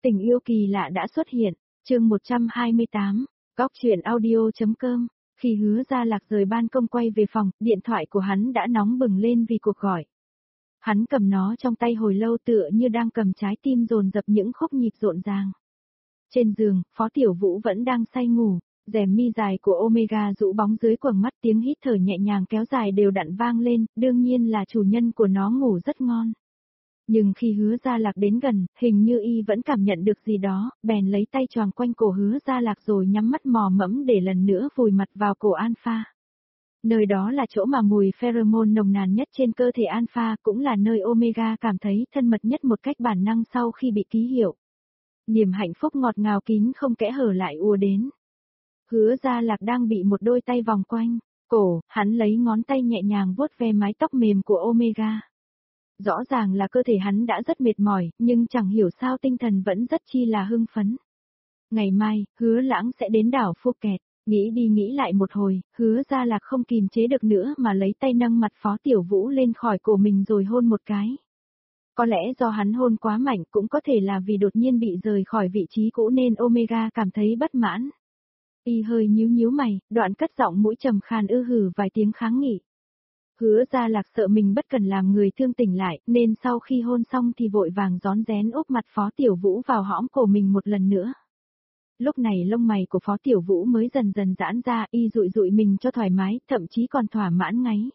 Tình yêu kỳ lạ đã xuất hiện, chương 128, góc truyện audio.com. Khi Hứa Gia Lạc rời ban công quay về phòng, điện thoại của hắn đã nóng bừng lên vì cuộc gọi. Hắn cầm nó trong tay hồi lâu tựa như đang cầm trái tim dồn dập những khúc nhịp rộn ràng. Trên giường, Phó Tiểu Vũ vẫn đang say ngủ, rèm mi dài của Omega rũ bóng dưới quầng mắt, tiếng hít thở nhẹ nhàng kéo dài đều đặn vang lên, đương nhiên là chủ nhân của nó ngủ rất ngon. Nhưng khi Hứa Gia Lạc đến gần, hình như y vẫn cảm nhận được gì đó, bèn lấy tay choàng quanh cổ Hứa Gia Lạc rồi nhắm mắt mò mẫm để lần nữa vùi mặt vào cổ Alpha. Nơi đó là chỗ mà mùi pheromone nồng nàn nhất trên cơ thể Alpha, cũng là nơi Omega cảm thấy thân mật nhất một cách bản năng sau khi bị ký hiệu. Niềm hạnh phúc ngọt ngào kín không kẽ hở lại ùa đến. Hứa Gia Lạc đang bị một đôi tay vòng quanh cổ, hắn lấy ngón tay nhẹ nhàng vuốt ve mái tóc mềm của Omega. Rõ ràng là cơ thể hắn đã rất mệt mỏi, nhưng chẳng hiểu sao tinh thần vẫn rất chi là hưng phấn. Ngày mai, Hứa Lãng sẽ đến đảo Phuket, nghĩ đi nghĩ lại một hồi, Hứa Gia Lạc không kìm chế được nữa mà lấy tay nâng mặt Phó Tiểu Vũ lên khỏi cổ mình rồi hôn một cái. Có lẽ do hắn hôn quá mạnh, cũng có thể là vì đột nhiên bị rời khỏi vị trí cũ nên Omega cảm thấy bất mãn. Y hơi nhíu nhíu mày, đoạn cất giọng mũi trầm khàn hử vài tiếng kháng nghị. Hứa Gia Lạc sợ mình bất cần làm người thương tỉnh lại, nên sau khi hôn xong thì vội vàng rón rén úp mặt Phó Tiểu Vũ vào hõm cổ mình một lần nữa. Lúc này lông mày của Phó Tiểu Vũ mới dần dần giãn ra, y dụi dụi mình cho thoải mái, thậm chí còn thỏa mãn ngáy.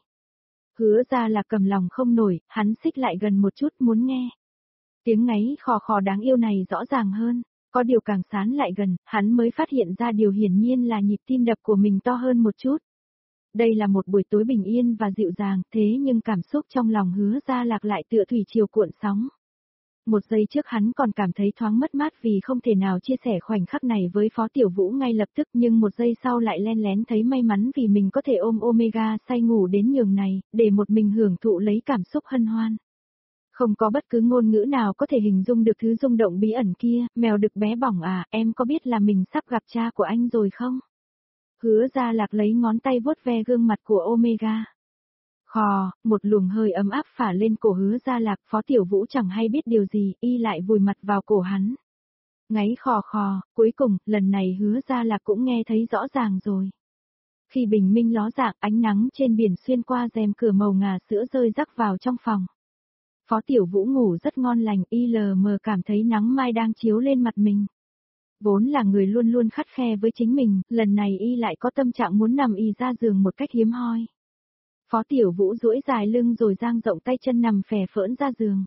Hứa Gia Lạc cầm lòng không nổi, hắn xích lại gần một chút muốn nghe. Tiếng ngáy khò khò đáng yêu này rõ ràng hơn, có điều càng sán lại gần, hắn mới phát hiện ra điều hiển nhiên là nhịp tim đập của mình to hơn một chút. Đây là một buổi tối bình yên và dịu dàng, thế nhưng cảm xúc trong lòng Hứa Gia Lạc lại tựa thủy triều cuộn sóng. Một giây trước hắn còn cảm thấy thoáng mất mát vì không thể nào chia sẻ khoảnh khắc này với Phó Tiểu Vũ ngay lập tức, nhưng một giây sau lại len lén thấy may mắn vì mình có thể ôm Omega say ngủ đến nhường này, để một mình hưởng thụ lấy cảm xúc hân hoan. Không có bất cứ ngôn ngữ nào có thể hình dung được thứ rung động bí ẩn kia. Mèo đực bé bỏng à, em có biết là mình sắp gặp cha của anh rồi không? Hứa Gia Lạc lấy ngón tay vuốt ve gương mặt của Omega. Khò, một luồng hơi ấm áp phả lên cổ Hứa Gia Lạc, Phó Tiểu Vũ chẳng hay biết điều gì, y lại vùi mặt vào cổ hắn. Ngáy khò khò, cuối cùng, lần này Hứa Gia Lạc cũng nghe thấy rõ ràng rồi. Khi bình minh ló dạng, ánh nắng trên biển xuyên qua rèm cửa màu ngà sữa rơi rắc vào trong phòng. Phó Tiểu Vũ ngủ rất ngon lành, y lờ mờ cảm thấy nắng mai đang chiếu lên mặt mình. Vốn là người luôn luôn khắt khe với chính mình, lần này y lại có tâm trạng muốn nằm y ra giường một cách hiếm hoi. Phó Tiểu Vũ duỗi dài lưng rồi dang rộng tay chân nằm phè phỡn ra giường.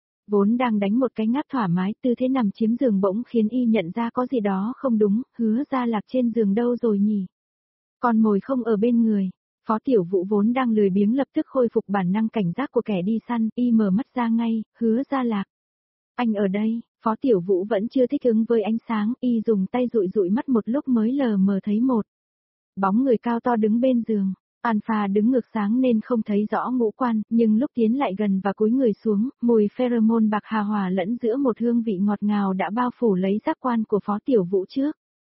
Vốn đang đánh một cái ngáp thoải mái, tư thế nằm chiếm giường bỗng khiến y nhận ra có gì đó không đúng, Hứa Gia Lạc trên giường đâu rồi nhỉ? Con mồi không ở bên người. Phó Tiểu Vũ vốn đang lười biếng lập tức khôi phục bản năng cảnh giác của kẻ đi săn, y mở mắt ra ngay, Hứa Gia Lạc. Anh ở đây. Phó Tiểu Vũ vẫn chưa thích ứng với ánh sáng, y dùng tay dụi dụi mắt một lúc mới lờ mờ thấy một bóng người cao to đứng bên giường. Alpha đứng ngược sáng nên không thấy rõ ngũ quan, nhưng lúc tiến lại gần và cúi người xuống, mùi pheromone bạc hà hòa lẫn giữa một hương vị ngọt ngào đã bao phủ lấy giác quan của Phó Tiểu Vũ trước.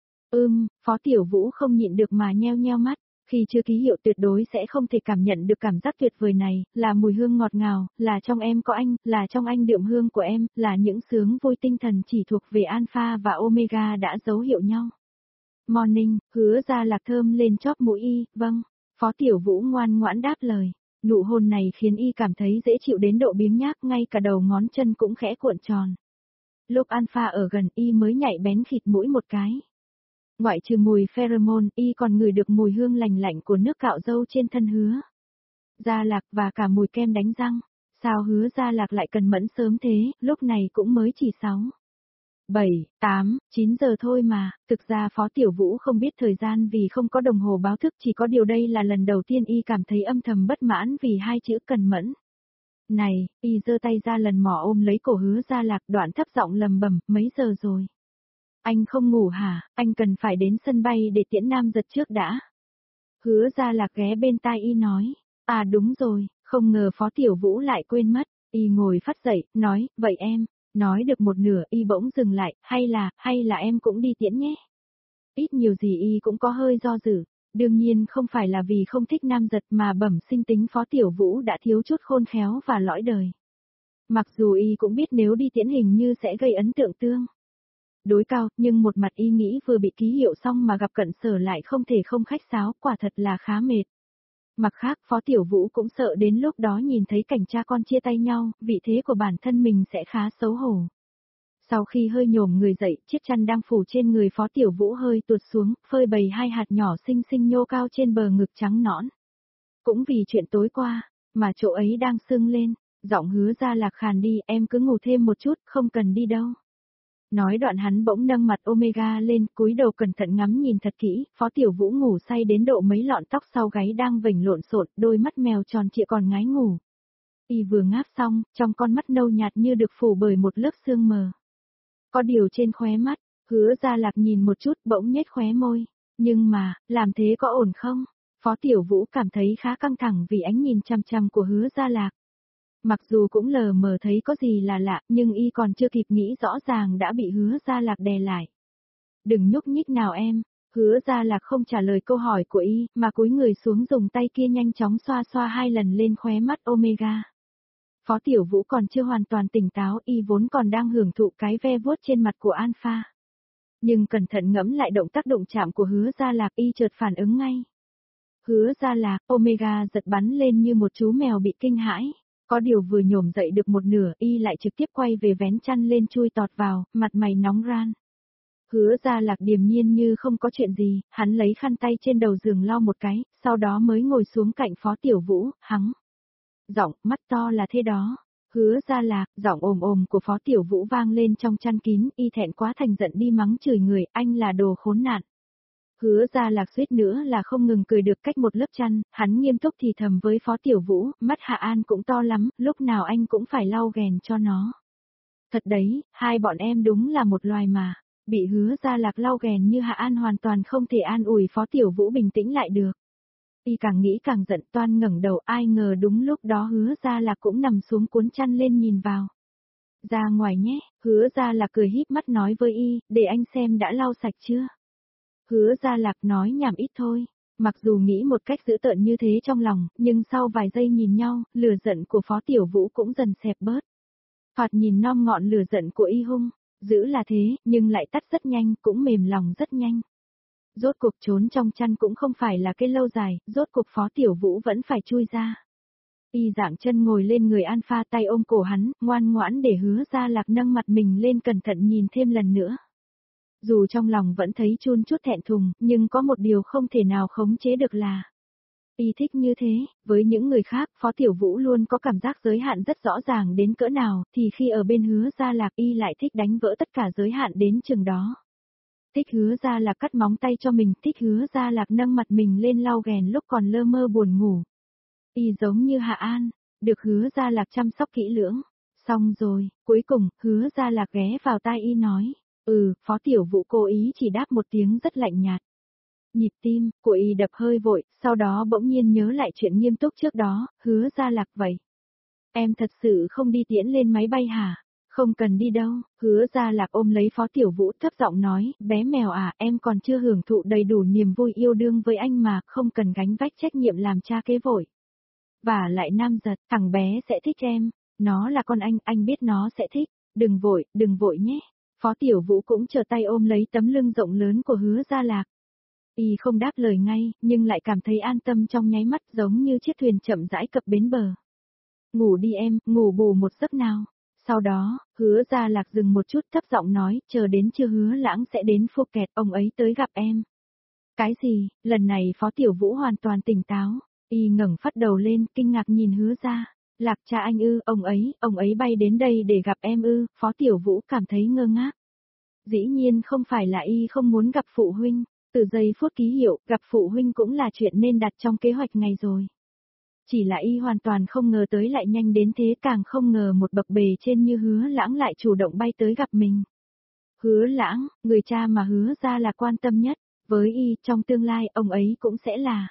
Phó Tiểu Vũ không nhịn được mà nheo nheo mắt. Khi chưa ký hiệu tuyệt đối sẽ không thể cảm nhận được cảm giác tuyệt vời này, là mùi hương ngọt ngào, là trong em có anh, là trong anh đượm hương của em, là những sướng vui tinh thần chỉ thuộc về Alpha và Omega đã dấu hiệu nhau. Morning, Hứa Gia Lạc thơm lên chóp mũi y, vâng. Phó Tiểu Vũ ngoan ngoãn đáp lời. Nụ hôn này khiến y cảm thấy dễ chịu đến độ biếng nhác, ngay cả đầu ngón chân cũng khẽ cuộn tròn. Lúc Alpha ở gần y mới nhạy bén khịt mũi một cái. Ngoại trừ mùi pheromone, y còn ngửi được mùi hương lành lạnh của nước cạo râu trên thân Hứa Gia Lạc và cả mùi kem đánh răng. Sao Hứa Gia Lạc lại cần mẫn sớm thế, lúc này cũng mới chỉ 7, 8, 9 giờ thôi mà. Thực ra Phó Tiểu Vũ không biết thời gian vì không có đồng hồ báo thức, chỉ có điều đây là lần đầu tiên y cảm thấy âm thầm bất mãn vì hai chữ cần mẫn. Này, y giơ tay ra lần mò ôm lấy cổ Hứa Gia Lạc, đoạn thấp giọng lầm bầm, mấy giờ rồi? Anh không ngủ hả, anh cần phải đến sân bay để tiễn nam giật trước đã. Hứa Gia Lạc ghé bên tai y nói, à đúng rồi, không ngờ Phó Tiểu Vũ lại quên mất, y ngồi phát dậy, nói, vậy em, nói được một nửa y bỗng dừng lại, hay là em cũng đi tiễn nhé. Ít nhiều gì y cũng có hơi do dự, đương nhiên không phải là vì không thích nam giật mà bẩm sinh tính Phó Tiểu Vũ đã thiếu chút khôn khéo và lõi đời. Mặc dù y cũng biết nếu đi tiễn hình như sẽ gây ấn tượng tương đối cao, nhưng một mặt y nghĩ vừa bị ký hiệu xong mà gặp Cận Sở lại không thể không khách sáo, quả thật là khá mệt. Mặt khác, Phó Tiểu Vũ cũng sợ đến lúc đó nhìn thấy cảnh cha con chia tay nhau, vị thế của bản thân mình sẽ khá xấu hổ. Sau khi hơi nhổm người dậy, chiếc chăn đang phủ trên người Phó Tiểu Vũ hơi tuột xuống, phơi bày hai hạt nhỏ xinh xinh nhô cao trên bờ ngực trắng nõn. Cũng vì chuyện tối qua, mà chỗ ấy đang sưng lên, giọng Hứa Gia Lạc khàn đi, em cứ ngủ thêm một chút, không cần đi đâu. Nói đoạn hắn bỗng nâng mặt Omega lên, cúi đầu cẩn thận ngắm nhìn thật kỹ, Phó Tiểu Vũ ngủ say đến độ mấy lọn tóc sau gáy đang vểnh lộn xộn, đôi mắt mèo tròn trịa còn ngái ngủ. Y vừa ngáp xong, trong con mắt nâu nhạt như được phủ bởi một lớp sương mờ. Có điều trên khóe mắt, Hứa Gia Lạc nhìn một chút bỗng nhếch khóe môi. Nhưng mà, làm thế có ổn không? Phó Tiểu Vũ cảm thấy khá căng thẳng vì ánh nhìn chằm chằm của Hứa Gia Lạc. Mặc dù cũng lờ mờ thấy có gì là lạ, nhưng y còn chưa kịp nghĩ rõ ràng đã bị Hứa Gia Lạc đè lại. Đừng nhúc nhích nào em. Hứa Gia Lạc không trả lời câu hỏi của y, mà cúi người xuống dùng tay kia nhanh chóng xoa xoa 2 lần lên khóe mắt Omega. Phó Tiểu Vũ còn chưa hoàn toàn tỉnh táo, y vốn còn đang hưởng thụ cái ve vuốt trên mặt của Alpha. Nhưng cẩn thận ngẫm lại động tác đụng chạm của Hứa Gia Lạc, y chợt phản ứng ngay. Hứa Gia Lạc, Omega giật bắn lên như một chú mèo bị kinh hãi. Có điều vừa nhổm dậy được một nửa, y lại trực tiếp quay về vén chăn lên chui tọt vào, mặt mày nóng ran. Hứa Gia Lạc điềm nhiên như không có chuyện gì, hắn lấy khăn tay trên đầu giường lau một cái, sau đó mới ngồi xuống cạnh Phó Tiểu Vũ, hắng. Giọng, mắt to là thế đó. Hứa Gia Lạc, giọng ồm ồm của Phó Tiểu Vũ vang lên trong chăn kín, y thẹn quá thành giận đi mắng chửi người, anh là đồ khốn nạn. Hứa Gia Lạc suýt nữa là không ngừng cười được cách một lớp chăn, hắn nghiêm túc thì thầm với Phó Tiểu Vũ, mắt Hạ An cũng to lắm, lúc nào anh cũng phải lau ghèn cho nó. Thật đấy, hai bọn em đúng là một loài mà. Bị Hứa Gia Lạc lau ghèn như Hạ An hoàn toàn không thể an ủi Phó Tiểu Vũ bình tĩnh lại được. Y càng nghĩ càng giận, toan ngẩng đầu, ai ngờ đúng lúc đó Hứa Gia Lạc cũng nằm xuống cuốn chăn lên nhìn vào. Ra ngoài nhé, Hứa Gia Lạc cười híp mắt nói với y, để anh xem đã lau sạch chưa. Hứa Gia Lạc nói nhảm ít thôi. Mặc dù nghĩ một cách dữ tợn như thế trong lòng, nhưng sau vài giây nhìn nhau, lửa giận của Phó Tiểu Vũ cũng dần xẹp bớt. Thoạt nhìn non ngọn lửa giận của y hung, dữ là thế, nhưng lại tắt rất nhanh, cũng mềm lòng rất nhanh. Rốt cuộc trốn trong chăn cũng không phải là cái lâu dài, rốt cuộc Phó Tiểu Vũ vẫn phải chui ra. Y dạng chân ngồi lên người Alpha, tay ôm cổ hắn, ngoan ngoãn để Hứa Gia Lạc nâng mặt mình lên cẩn thận nhìn thêm lần nữa. Dù trong lòng vẫn thấy chun chút thẹn thùng, nhưng có một điều không thể nào khống chế được là y thích như thế, với những người khác, Phó Tiểu Vũ luôn có cảm giác giới hạn rất rõ ràng đến cỡ nào, thì khi ở bên Hứa Gia Lạc y lại thích đánh vỡ tất cả giới hạn đến chừng đó. Thích Hứa Gia Lạc cắt móng tay cho mình, thích Hứa Gia Lạc nâng mặt mình lên lau ghèn lúc còn lơ mơ buồn ngủ. Y giống như Hạ An, được Hứa Gia Lạc chăm sóc kỹ lưỡng. Xong rồi, cuối cùng, Hứa Gia Lạc ghé vào tai y nói, Phó Tiểu Vũ cố ý chỉ đáp một tiếng rất lạnh nhạt. Nhịp tim của y đập hơi vội, sau đó bỗng nhiên nhớ lại chuyện nghiêm túc trước đó, Hứa Gia Lạc vậy. Em thật sự không đi tiễn lên máy bay hả? Không cần đi đâu, Hứa Gia Lạc ôm lấy Phó Tiểu Vũ thấp giọng nói, bé mèo à, em còn chưa hưởng thụ đầy đủ niềm vui yêu đương với anh mà, không cần gánh vác trách nhiệm làm cha kế vội. Và lại nam giật, thằng bé sẽ thích em, nó là con anh biết nó sẽ thích, đừng vội nhé. Phó Tiểu Vũ cũng trở tay ôm lấy tấm lưng rộng lớn của Hứa Gia Lạc. Y không đáp lời ngay, nhưng lại cảm thấy an tâm trong nháy mắt giống như chiếc thuyền chậm rãi cập bến bờ. Ngủ đi em, ngủ bù một giấc nào. Sau đó, Hứa Gia Lạc dừng một chút thấp giọng nói, chờ đến trưa Hứa Lãng sẽ đến Phuket, ông ấy tới gặp em. Cái gì, lần này Phó Tiểu Vũ hoàn toàn tỉnh táo, y ngẩng phát đầu lên, kinh ngạc nhìn Hứa Gia Lạc, cha anh ư, ông ấy bay đến đây để gặp em ư, Phó Tiểu Vũ cảm thấy ngơ ngác. Dĩ nhiên không phải là y không muốn gặp phụ huynh, từ giây phút ký hiệu, gặp phụ huynh cũng là chuyện nên đặt trong kế hoạch ngày rồi. Chỉ là y hoàn toàn không ngờ tới lại nhanh đến thế, càng không ngờ một bậc bề trên như Hứa Lãng lại chủ động bay tới gặp mình. Hứa Lãng, người cha mà Hứa Gia Lạc quan tâm nhất, với y, trong tương lai, ông ấy cũng sẽ là.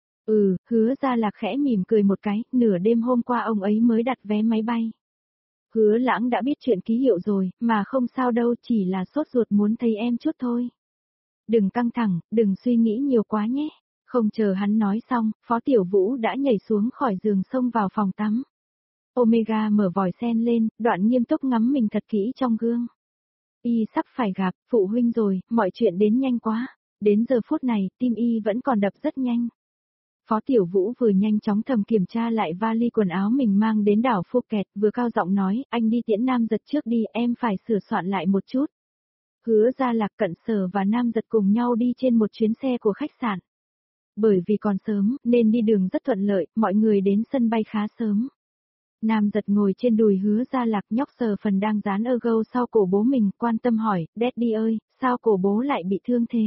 Hứa Gia Lạc khẽ mỉm cười một cái, nửa đêm hôm qua ông ấy mới đặt vé máy bay. Hứa Lãng đã biết chuyện ký hiệu rồi, mà không sao đâu, chỉ là sốt ruột muốn thấy em chút thôi. Đừng căng thẳng, đừng suy nghĩ nhiều quá nhé. Không chờ hắn nói xong, Phó Tiểu Vũ đã nhảy xuống khỏi giường xông vào phòng tắm. Omega mở vòi sen lên, đoạn nghiêm túc ngắm mình thật kỹ trong gương. Y sắp phải gặp phụ huynh rồi, mọi chuyện đến nhanh quá. Đến giờ phút này, tim Y vẫn còn đập rất nhanh. Phó Tiểu Vũ vừa nhanh chóng thầm kiểm tra lại vali quần áo mình mang đến đảo Phuket, vừa cao giọng nói, anh đi tiễn Nam Giật trước đi, em phải sửa soạn lại một chút. Hứa Gia Lạc, Cận Sở và Nam Giật cùng nhau đi trên một chuyến xe của khách sạn. Bởi vì còn sớm, nên đi đường rất thuận lợi, mọi người đến sân bay khá sớm. Nam Giật ngồi trên đùi Hứa Gia Lạc, nhóc sờ phần đang dán ergo sau cổ bố mình, quan tâm hỏi, Daddy ơi, sao cổ bố lại bị thương thế?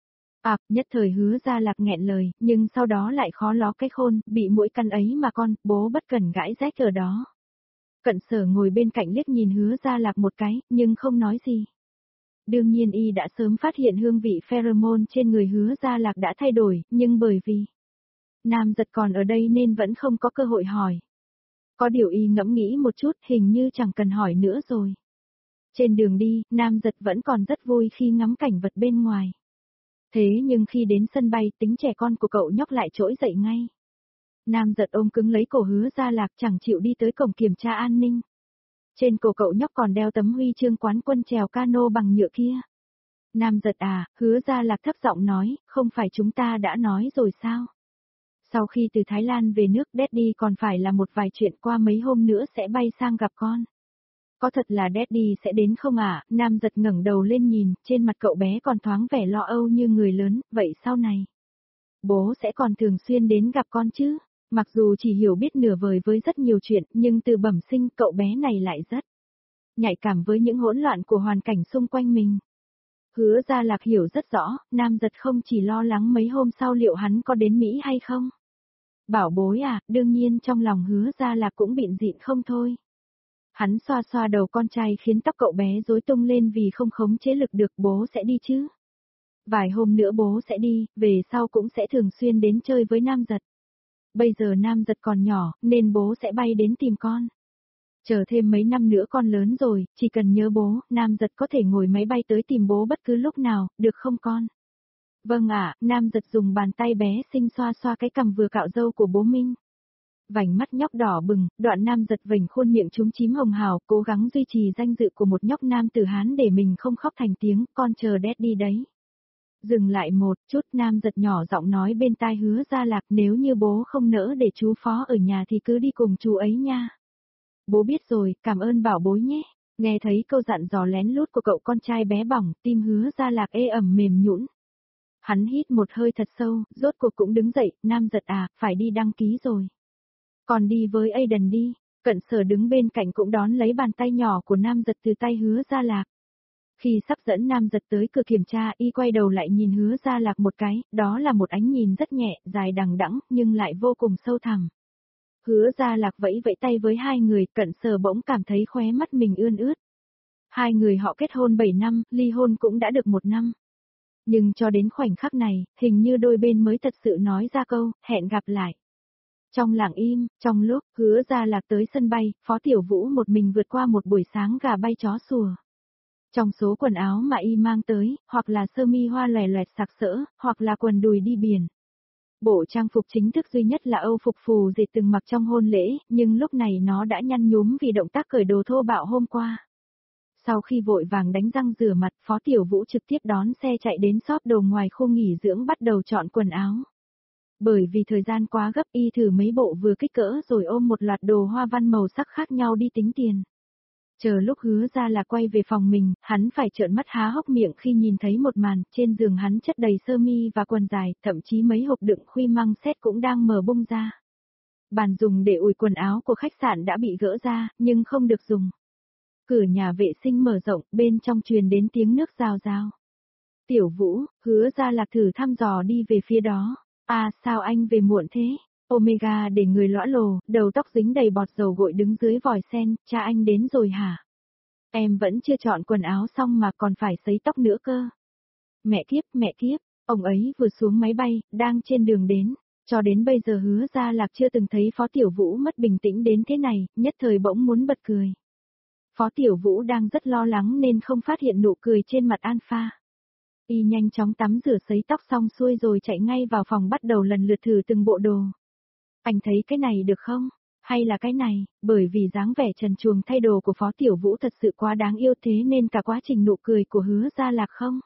Nhất thời Hứa Gia Lạc nghẹn lời, nhưng sau đó lại khó ló cái khôn, bị mũi căn ấy mà con, bố bất cần gãi rách ở đó. Cận Sở ngồi bên cạnh liếc nhìn Hứa Gia Lạc một cái, nhưng không nói gì. Đương nhiên y đã sớm phát hiện hương vị pheromone trên người Hứa Gia Lạc đã thay đổi, nhưng bởi vì Nam Giật còn ở đây nên vẫn không có cơ hội hỏi. Có điều y ngẫm nghĩ một chút, hình như chẳng cần hỏi nữa rồi. Trên đường đi, Nam Giật vẫn còn rất vui khi ngắm cảnh vật bên ngoài. Thế nhưng khi đến sân bay, tính trẻ con của cậu nhóc lại trỗi dậy ngay. Nam Giật ôm cứng lấy cổ Hứa Gia Lạc, chẳng chịu đi tới cổng kiểm tra an ninh. Trên cổ cậu nhóc còn đeo tấm huy chương quán quân chèo cano bằng nhựa kia. Nam Giật Hứa Gia Lạc thấp giọng nói, không phải chúng ta đã nói rồi sao? Sau khi từ Thái Lan về nước, Daddy còn phải là một vài chuyện, qua mấy hôm nữa sẽ bay sang gặp con. Có thật là Daddy sẽ đến không ạ? Nam Giật ngẩng đầu lên nhìn, trên mặt cậu bé còn thoáng vẻ lo âu như người lớn, vậy sau này? Bố sẽ còn thường xuyên đến gặp con chứ? Mặc dù chỉ hiểu biết nửa vời với rất nhiều chuyện, nhưng từ bẩm sinh cậu bé này lại rất nhạy cảm với những hỗn loạn của hoàn cảnh xung quanh mình. Hứa Gia Lạc hiểu rất rõ, Nam Giật không chỉ lo lắng mấy hôm sau liệu hắn có đến Mỹ hay không. Bảo bối đương nhiên trong lòng Hứa Gia Lạc cũng bịn dịn không thôi. Hắn xoa xoa đầu con trai khiến tóc cậu bé rối tung lên vì không khống chế lực được, bố sẽ đi chứ. Vài hôm nữa bố sẽ đi, về sau cũng sẽ thường xuyên đến chơi với Nam Giật. Bây giờ Nam Giật còn nhỏ, nên bố sẽ bay đến tìm con. Chờ thêm mấy năm nữa con lớn rồi, chỉ cần nhớ bố, Nam Giật có thể ngồi máy bay tới tìm bố bất cứ lúc nào, được không con? Vâng Nam Giật dùng bàn tay bé xinh xoa xoa cái cằm vừa cạo râu của bố Minh. Vành mắt nhóc đỏ bừng, đoạn Nam Giật vểnh khuôn miệng chúm chím hồng hào, cố gắng duy trì danh dự của một nhóc nam tử Hán để mình không khóc thành tiếng, con chờ Daddy đấy. Dừng lại một chút, Nam Giật nhỏ giọng nói bên tai Hứa Gia Lạc, nếu như bố không nỡ để chú Phó ở nhà thì cứ đi cùng chú ấy nha. Bố biết rồi, cảm ơn bảo bối nhé. Nghe thấy câu dặn dò lén lút của cậu con trai bé bỏng, tim Hứa Gia Lạc ê ẩm mềm nhũn. Hắn hít một hơi thật sâu, rốt cuộc cũng đứng dậy, Nam Giật phải đi đăng ký rồi. Còn đi với Aiden đi. Cận Sở đứng bên cạnh cũng đón lấy bàn tay nhỏ của Nam Giật từ tay Hứa Gia Lạc. Khi sắp dẫn Nam Giật tới cửa kiểm tra, y quay đầu lại nhìn Hứa Gia Lạc một cái, đó là một ánh nhìn rất nhẹ, dài đằng đẵng, nhưng lại vô cùng sâu thẳm. Hứa Gia Lạc vẫy vẫy tay với hai người, Cận Sở bỗng cảm thấy khóe mắt mình ươn ướt. Hai người họ kết hôn 7 năm, ly hôn cũng đã được 1 năm. Nhưng cho đến khoảnh khắc này, hình như đôi bên mới thật sự nói ra câu, hẹn gặp lại. Trong lặng im, trong lúc Hứa Gia Lạc tới sân bay, Phó Tiểu Vũ một mình vượt qua một buổi sáng gà bay chó sủa. Trong số quần áo mà y mang tới, hoặc là sơ mi hoa lòe loẹt sặc sỡ, hoặc là quần đùi đi biển. Bộ trang phục chính thức duy nhất là Âu phục phù dệt từng mặc trong hôn lễ, nhưng lúc này nó đã nhăn nhúm vì động tác cởi đồ thô bạo hôm qua. Sau khi vội vàng đánh răng rửa mặt, Phó Tiểu Vũ trực tiếp đón xe chạy đến shop đồ ngoài khu nghỉ dưỡng bắt đầu chọn quần áo. Bởi vì thời gian quá gấp, y thử mấy bộ vừa kích cỡ rồi ôm một loạt đồ hoa văn màu sắc khác nhau đi tính tiền. Chờ lúc Hứa Gia Lạc quay về phòng mình, hắn phải trợn mắt há hốc miệng khi nhìn thấy một màn, trên giường hắn chất đầy sơ mi và quần dài, thậm chí mấy hộp đựng khuy măng xét cũng đang mở bung ra. Bàn dùng để ủi quần áo của khách sạn đã bị gỡ ra, nhưng không được dùng. Cửa nhà vệ sinh mở rộng, bên trong truyền đến tiếng nước rào rào. Tiểu Vũ, Hứa Gia Lạc thử thăm dò đi về phía đó. Sao anh về muộn thế? Omega để người lõa lồ, đầu tóc dính đầy bọt dầu gội đứng dưới vòi sen, cha anh đến rồi hả? Em vẫn chưa chọn quần áo xong mà còn phải sấy tóc nữa cơ. Mẹ kiếp, ông ấy vừa xuống máy bay, đang trên đường đến. Cho đến bây giờ Hứa Gia Lạc chưa từng thấy Phó Tiểu Vũ mất bình tĩnh đến thế này, nhất thời bỗng muốn bật cười. Phó Tiểu Vũ đang rất lo lắng nên không phát hiện nụ cười trên mặt Alpha. Y nhanh chóng tắm rửa sấy tóc xong xuôi rồi chạy ngay vào phòng bắt đầu lần lượt thử từng bộ đồ. Anh thấy cái này được không? Hay là cái này, bởi vì dáng vẻ trần truồng thay đồ của Phó Tiểu Vũ thật sự quá đáng yêu thế nên cả quá trình nụ cười của Hứa Gia Lạc không?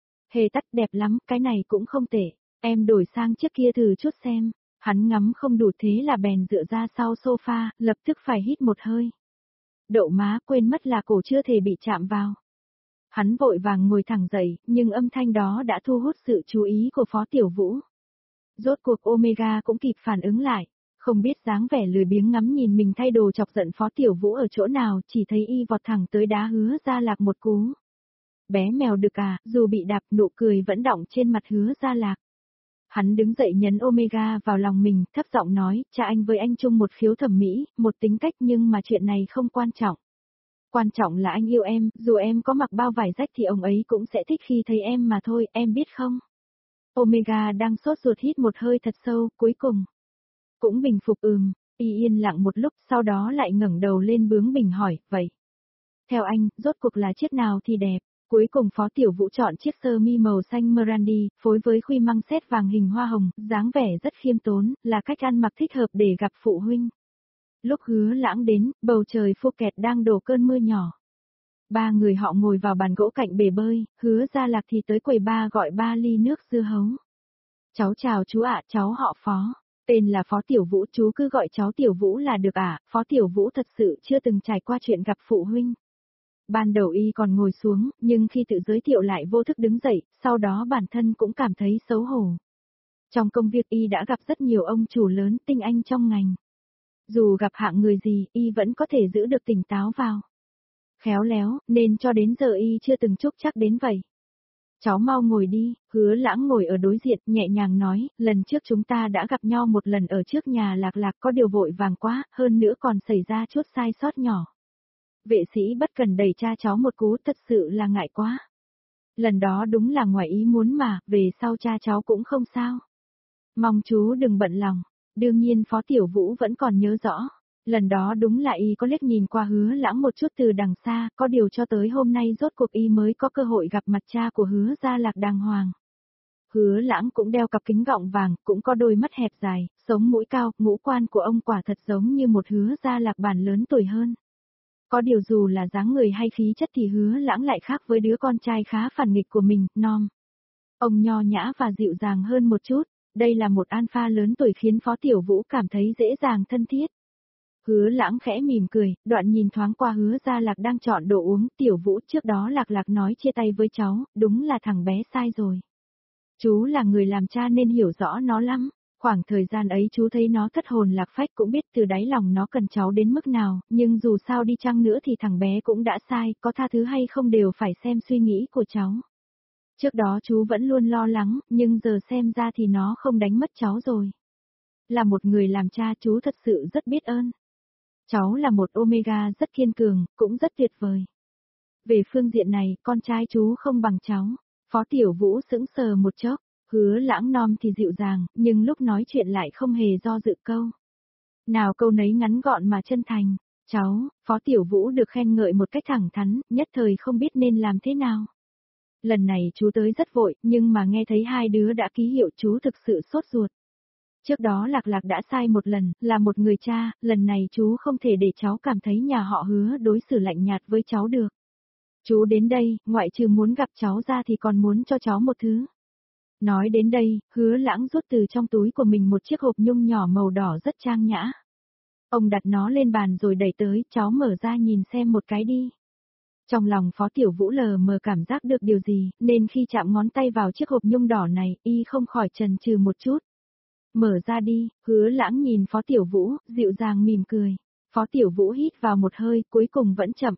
Hề tắt đẹp lắm, cái này cũng không tệ, em đổi sang chiếc kia thử chút xem. Hắn ngắm không đủ thế là bèn dựa ra sau sofa, lập tức phải hít một hơi. Đậu má quên mất là cổ chưa thể bị chạm vào. Hắn vội vàng ngồi thẳng dậy, nhưng âm thanh đó đã thu hút sự chú ý của Phó Tiểu Vũ. Rốt cuộc Omega cũng kịp phản ứng lại, không biết dáng vẻ lười biếng ngắm nhìn mình thay đồ chọc giận Phó Tiểu Vũ ở chỗ nào, chỉ thấy y vọt thẳng tới đá Hứa Gia Lạc một cú. Bé mèo đực à, dù bị đạp nụ cười vẫn đọng trên mặt Hứa Gia Lạc. Hắn đứng dậy nhấn Omega vào lòng mình, thấp giọng nói, cha anh với anh chung một khiếu thẩm mỹ, một tính cách nhưng mà chuyện này không quan trọng. Quan trọng là anh yêu em, dù em có mặc bao vải rách thì ông ấy cũng sẽ thích khi thấy em mà thôi, em biết không? Omega đang sốt ruột hít một hơi thật sâu, cuối cùng. Cũng bình phục y yên lặng một lúc, sau đó lại ngẩng đầu lên bướng bỉnh hỏi, vậy. Theo anh, rốt cuộc là chiếc nào thì đẹp? Cuối cùng Phó Tiểu Vũ chọn chiếc sơ mi màu xanh Merandi, phối với khuy măng xét vàng hình hoa hồng, dáng vẻ rất khiêm tốn, là cách ăn mặc thích hợp để gặp phụ huynh. Lúc Hứa Lãng đến, bầu trời Phuket đang đổ cơn mưa nhỏ. Ba người họ ngồi vào bàn gỗ cạnh bể bơi, Hứa Gia Lạc thì tới quầy ba gọi 3 ly nước dưa hấu. Cháu chào chú ạ, cháu họ Phó. Tên là Phó Tiểu Vũ, chú cứ gọi cháu Tiểu Vũ là được ạ. Phó Tiểu Vũ thật sự chưa từng trải qua chuyện gặp phụ huynh. Ban đầu y còn ngồi xuống, nhưng khi tự giới thiệu lại vô thức đứng dậy, sau đó bản thân cũng cảm thấy xấu hổ. Trong công việc y đã gặp rất nhiều ông chủ lớn tinh anh trong ngành. Dù gặp hạng người gì, y vẫn có thể giữ được tỉnh táo vào. Khéo léo, nên cho đến giờ y chưa từng chúc chắc đến vậy. Cháu mau ngồi đi, Hứa Lãng ngồi ở đối diện, nhẹ nhàng nói, lần trước chúng ta đã gặp nhau một lần ở trước nhà Lạc Lạc, có điều vội vàng quá, hơn nữa còn xảy ra chút sai sót nhỏ. Vệ sĩ bất cần đẩy cha cháu một cú, thật sự là ngại quá. Lần đó đúng là ngoài ý muốn mà, về sau cha cháu cũng không sao. Mong chú đừng bận lòng. Đương nhiên Phó Tiểu Vũ vẫn còn nhớ rõ. Lần đó đúng là y có liếc nhìn qua Hứa Lãng một chút từ đằng xa, có điều cho tới hôm nay rốt cuộc y mới có cơ hội gặp mặt cha của Hứa Gia Lạc đàng hoàng. Hứa Lãng cũng đeo cặp kính gọng vàng, cũng có đôi mắt hẹp dài, sống mũi cao, ngũ quan của ông quả thật giống như một Hứa Gia Lạc bản lớn tuổi hơn. Có điều dù là dáng người hay khí chất thì Hứa Lãng lại khác với đứa con trai khá phản nghịch của mình, Nom. Ông nho nhã và dịu dàng hơn một chút, đây là một alpha lớn tuổi khiến Phó Tiểu Vũ cảm thấy dễ dàng thân thiết. Hứa Lãng khẽ mỉm cười, đoạn nhìn thoáng qua Hứa Gia Lạc đang chọn đồ uống, Tiểu Vũ trước đó Lạc Lạc nói chia tay với cháu, đúng là thằng bé sai rồi. Chú là người làm cha nên hiểu rõ nó lắm. Khoảng thời gian ấy chú thấy nó thất hồn lạc phách cũng biết từ đáy lòng nó cần cháu đến mức nào, nhưng dù sao đi chăng nữa thì thằng bé cũng đã sai, có tha thứ hay không đều phải xem suy nghĩ của cháu. Trước đó chú vẫn luôn lo lắng, nhưng giờ xem ra thì nó không đánh mất cháu rồi. Là một người làm cha chú thật sự rất biết ơn. Cháu là một Omega rất kiên cường, cũng rất tuyệt vời. Về phương diện này, con trai chú không bằng cháu. Phó Tiểu Vũ sững sờ một chốc. Hứa Lãng Nom thì dịu dàng, nhưng lúc nói chuyện lại không hề do dự câu. Nào câu nấy ngắn gọn mà chân thành. Cháu, Phó Tiểu Vũ được khen ngợi một cách thẳng thắn, nhất thời không biết nên làm thế nào. Lần này chú tới rất vội, nhưng mà nghe thấy hai đứa đã ký hiệu chú thực sự sốt ruột. Trước đó Lạc Lạc đã sai một lần, là một người cha, lần này chú không thể để cháu cảm thấy nhà họ Hứa đối xử lạnh nhạt với cháu được. Chú đến đây, ngoại trừ muốn gặp cháu ra thì còn muốn cho cháu một thứ. Nói đến đây, Hứa Lãng rút từ trong túi của mình một chiếc hộp nhung nhỏ màu đỏ rất trang nhã. Ông đặt nó lên bàn rồi đẩy tới, cháu mở ra nhìn xem một cái đi. Trong lòng Phó Tiểu Vũ lờ mờ cảm giác được điều gì, nên khi chạm ngón tay vào chiếc hộp nhung đỏ này, y không khỏi chần chừ một chút. Mở ra đi, Hứa Lãng nhìn Phó Tiểu Vũ, dịu dàng mỉm cười. Phó Tiểu Vũ hít vào một hơi, cuối cùng vẫn chậm.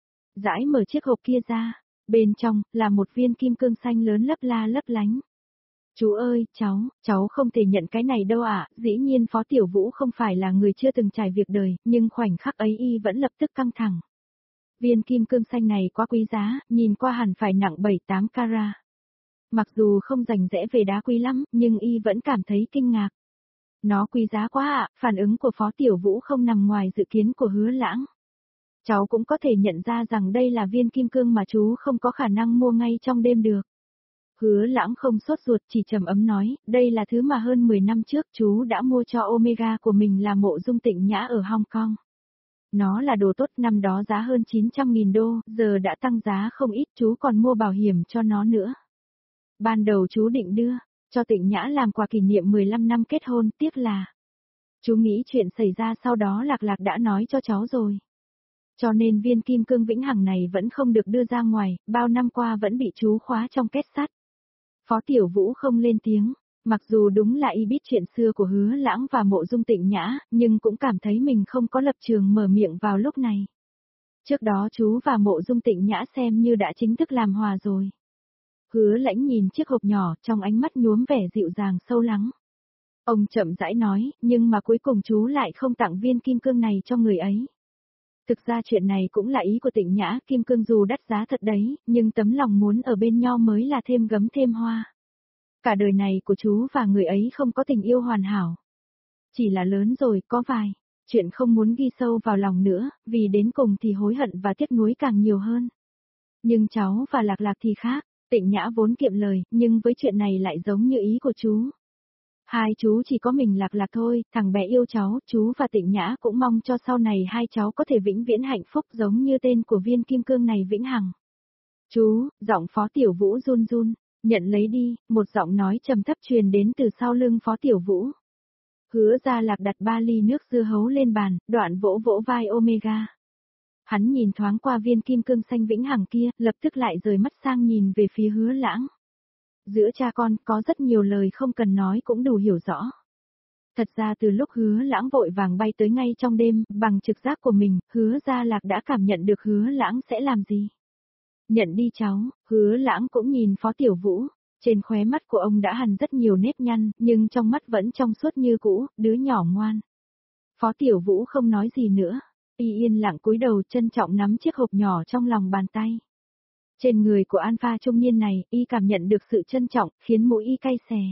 Rãi mở chiếc hộp kia ra, bên trong, là một viên kim cương xanh lớn lấp la lấp lánh. Chú ơi, cháu không thể nhận cái này đâu ạ, dĩ nhiên Phó Tiểu Vũ không phải là người chưa từng trải việc đời, nhưng khoảnh khắc ấy y vẫn lập tức căng thẳng. Viên kim cương xanh này quá quý giá, nhìn qua hẳn phải nặng 7-8 carat. Mặc dù không rành rẽ về đá quý lắm, nhưng y vẫn cảm thấy kinh ngạc. Nó quý giá quá ạ, phản ứng của Phó Tiểu Vũ không nằm ngoài dự kiến của Hứa Lãng. Cháu cũng có thể nhận ra rằng đây là viên kim cương mà chú không có khả năng mua ngay trong đêm được. Hứa Lãng không sốt ruột, chỉ trầm ấm nói, đây là thứ mà hơn 10 năm trước chú đã mua cho Omega của mình là Mộ Dung Tịnh Nhã ở Hong Kong. Nó là đồ tốt, năm đó giá hơn 900.000 đô, giờ đã tăng giá không ít, chú còn mua bảo hiểm cho nó nữa. Ban đầu chú định đưa cho Tịnh Nhã làm quà kỷ niệm 15 năm kết hôn, tiếc là chú nghĩ chuyện xảy ra sau đó Lạc Lạc đã nói cho cháu rồi. Cho nên viên kim cương vĩnh hằng này vẫn không được đưa ra ngoài, bao năm qua vẫn bị chú khóa trong két sắt. Phó Tiểu Vũ không lên tiếng, mặc dù đúng là y biết chuyện xưa của Hứa Lãng và Mộ Dung Tịnh Nhã, nhưng cũng cảm thấy mình không có lập trường mở miệng vào lúc này. Trước đó chú và Mộ Dung Tịnh Nhã xem như đã chính thức làm hòa rồi. Hứa Lãnh nhìn chiếc hộp nhỏ, trong ánh mắt nhuốm vẻ dịu dàng sâu lắng. Ông chậm rãi nói, nhưng mà cuối cùng chú lại không tặng viên kim cương này cho người ấy. Thực ra chuyện này cũng là ý của Tịnh Nhã, kim cương dù đắt giá thật đấy, nhưng tấm lòng muốn ở bên nhau mới là thêm gấm thêm hoa. Cả đời này của chú và người ấy không có tình yêu hoàn hảo. Chỉ là lớn rồi, có vài chuyện không muốn ghi sâu vào lòng nữa, vì đến cùng thì hối hận và tiếc nuối càng nhiều hơn. Nhưng cháu và Lạc Lạc thì khác, Tịnh Nhã vốn kiệm lời, nhưng với chuyện này lại giống như ý của chú. Hai chú chỉ có mình Lạc Lạc thôi, thằng bé yêu cháu, chú và Tịnh Nhã cũng mong cho sau này hai cháu có thể vĩnh viễn hạnh phúc giống như tên của viên kim cương này vĩnh hằng. Chú, giọng Phó Tiểu Vũ run run, nhận lấy đi, một giọng nói trầm thấp truyền đến từ sau lưng Phó Tiểu Vũ. Hứa Gia Lạc đặt 3 ly nước dưa hấu lên bàn, đoạn vỗ vỗ vai Omega. Hắn nhìn thoáng qua viên kim cương xanh vĩnh hằng kia, lập tức lại rời mắt sang nhìn về phía Hứa Lãng. Giữa cha con có rất nhiều lời không cần nói cũng đủ hiểu rõ. Thật ra từ lúc Hứa Lãng vội vàng bay tới ngay trong đêm, bằng trực giác của mình, Hứa Gia Lạc đã cảm nhận được Hứa Lãng sẽ làm gì. Nhận đi cháu, Hứa Lãng cũng nhìn Phó Tiểu Vũ, trên khóe mắt của ông đã hằn rất nhiều nếp nhăn, nhưng trong mắt vẫn trong suốt như cũ, đứa nhỏ ngoan. Phó Tiểu Vũ không nói gì nữa, y yên lặng cúi đầu trân trọng nắm chiếc hộp nhỏ trong lòng bàn tay. Trên người của alpha trung niên này, y cảm nhận được sự trân trọng, khiến mũi y cay xè.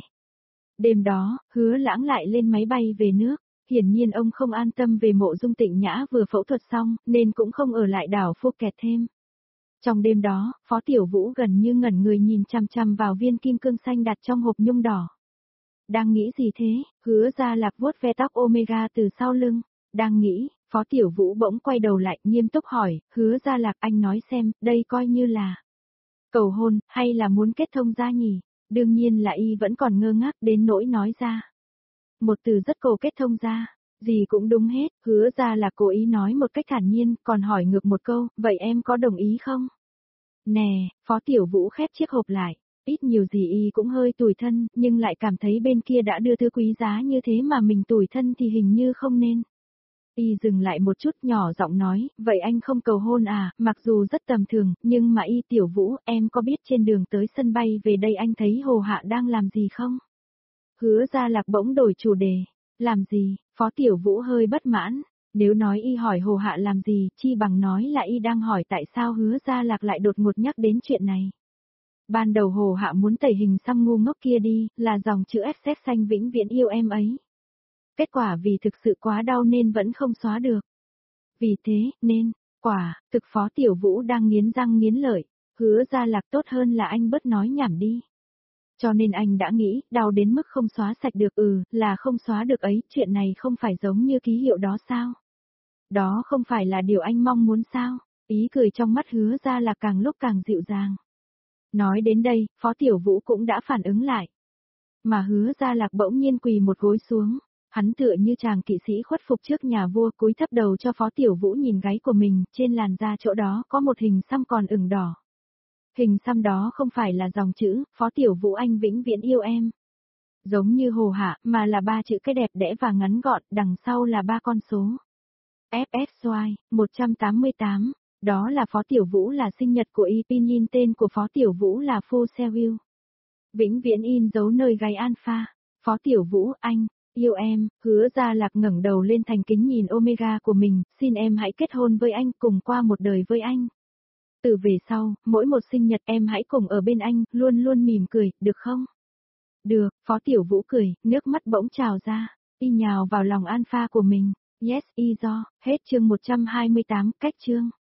Đêm đó, Hứa Lãng lại lên máy bay về nước, hiển nhiên ông không an tâm về Mộ Dung Tịnh Nhã vừa phẫu thuật xong, nên cũng không ở lại đảo Phuket thêm. Trong đêm đó, Phó Tiểu Vũ gần như ngẩn người nhìn chằm chằm vào viên kim cương xanh đặt trong hộp nhung đỏ. Đang nghĩ gì thế? Hứa Gia Lạc vuốt ve tóc Omega từ sau lưng. Đang nghĩ, Phó Tiểu Vũ bỗng quay đầu lại, nghiêm túc hỏi, Hứa Gia Lạc, anh nói xem, đây coi như là cầu hôn, hay là muốn kết thông gia nhỉ? Đương nhiên là y vẫn còn ngơ ngác đến nỗi nói ra. Một từ rất cầu kết thông gia, gì cũng đúng hết, Hứa Gia Lạc cố ý nói một cách thản nhiên, còn hỏi ngược một câu, vậy em có đồng ý không? Nè, Phó Tiểu Vũ khép chiếc hộp lại, ít nhiều gì y cũng hơi tủi thân, nhưng lại cảm thấy bên kia đã đưa thứ quý giá như thế mà mình tủi thân thì hình như không nên. Y dừng lại một chút nhỏ giọng nói, vậy anh không cầu hôn à, mặc dù rất tầm thường, nhưng mà Y Tiểu Vũ, em có biết trên đường tới sân bay về đây anh thấy Hồ Hạ đang làm gì không? Hứa Gia Lạc bỗng đổi chủ đề, làm gì, Phó Tiểu Vũ hơi bất mãn, nếu nói Y hỏi Hồ Hạ làm gì, chi bằng nói là Y đang hỏi tại sao Hứa Gia Lạc lại đột ngột nhắc đến chuyện này. Ban đầu Hồ Hạ muốn tẩy hình xăm ngu ngốc kia đi, là dòng chữ SS xanh vĩnh viễn yêu em ấy. Kết quả vì thực sự quá đau nên vẫn không xóa được. Vì thế, nên, thực Phó Tiểu Vũ đang nghiến răng nghiến lợi, Hứa Gia Lạc tốt hơn là anh bớt nói nhảm đi. Cho nên anh đã nghĩ, đau đến mức không xóa sạch được là không xóa được ấy, chuyện này không phải giống như ký hiệu đó sao? Đó không phải là điều anh mong muốn sao? Ý cười trong mắt Hứa Gia Lạc càng lúc càng dịu dàng. Nói đến đây, Phó Tiểu Vũ cũng đã phản ứng lại. Mà Hứa Gia Lạc bỗng nhiên quỳ một gối xuống. Hắn tựa như chàng kỵ sĩ khuất phục trước nhà vua, cúi thấp đầu cho Phó Tiểu Vũ nhìn gáy của mình, trên làn da chỗ đó có một hình xăm còn ửng đỏ. Hình xăm đó không phải là dòng chữ, Phó Tiểu Vũ anh vĩnh viễn yêu em. Giống như Hồ Hạ, mà là 3 chữ cái đẹp đẽ và ngắn gọn, đằng sau là 3 con số. FSY, 188, đó là Phó Tiểu Vũ là sinh nhật của Y Pinyin, tên của Phó Tiểu Vũ là Fu Seo. Vĩnh viễn in dấu nơi gáy alpha. Phó Tiểu Vũ, anh yêu em. Hứa Gia Lạc ngẩng đầu lên thành kính nhìn Omega của mình, xin em hãy kết hôn với anh, cùng qua một đời với anh. Từ về sau, mỗi một sinh nhật em hãy cùng ở bên anh, luôn luôn mỉm cười, được không? Được, Phó Tiểu Vũ cười, nước mắt bỗng trào ra, y nhào vào lòng alpha của mình. Yes, y do, hết chương 128, cách chương.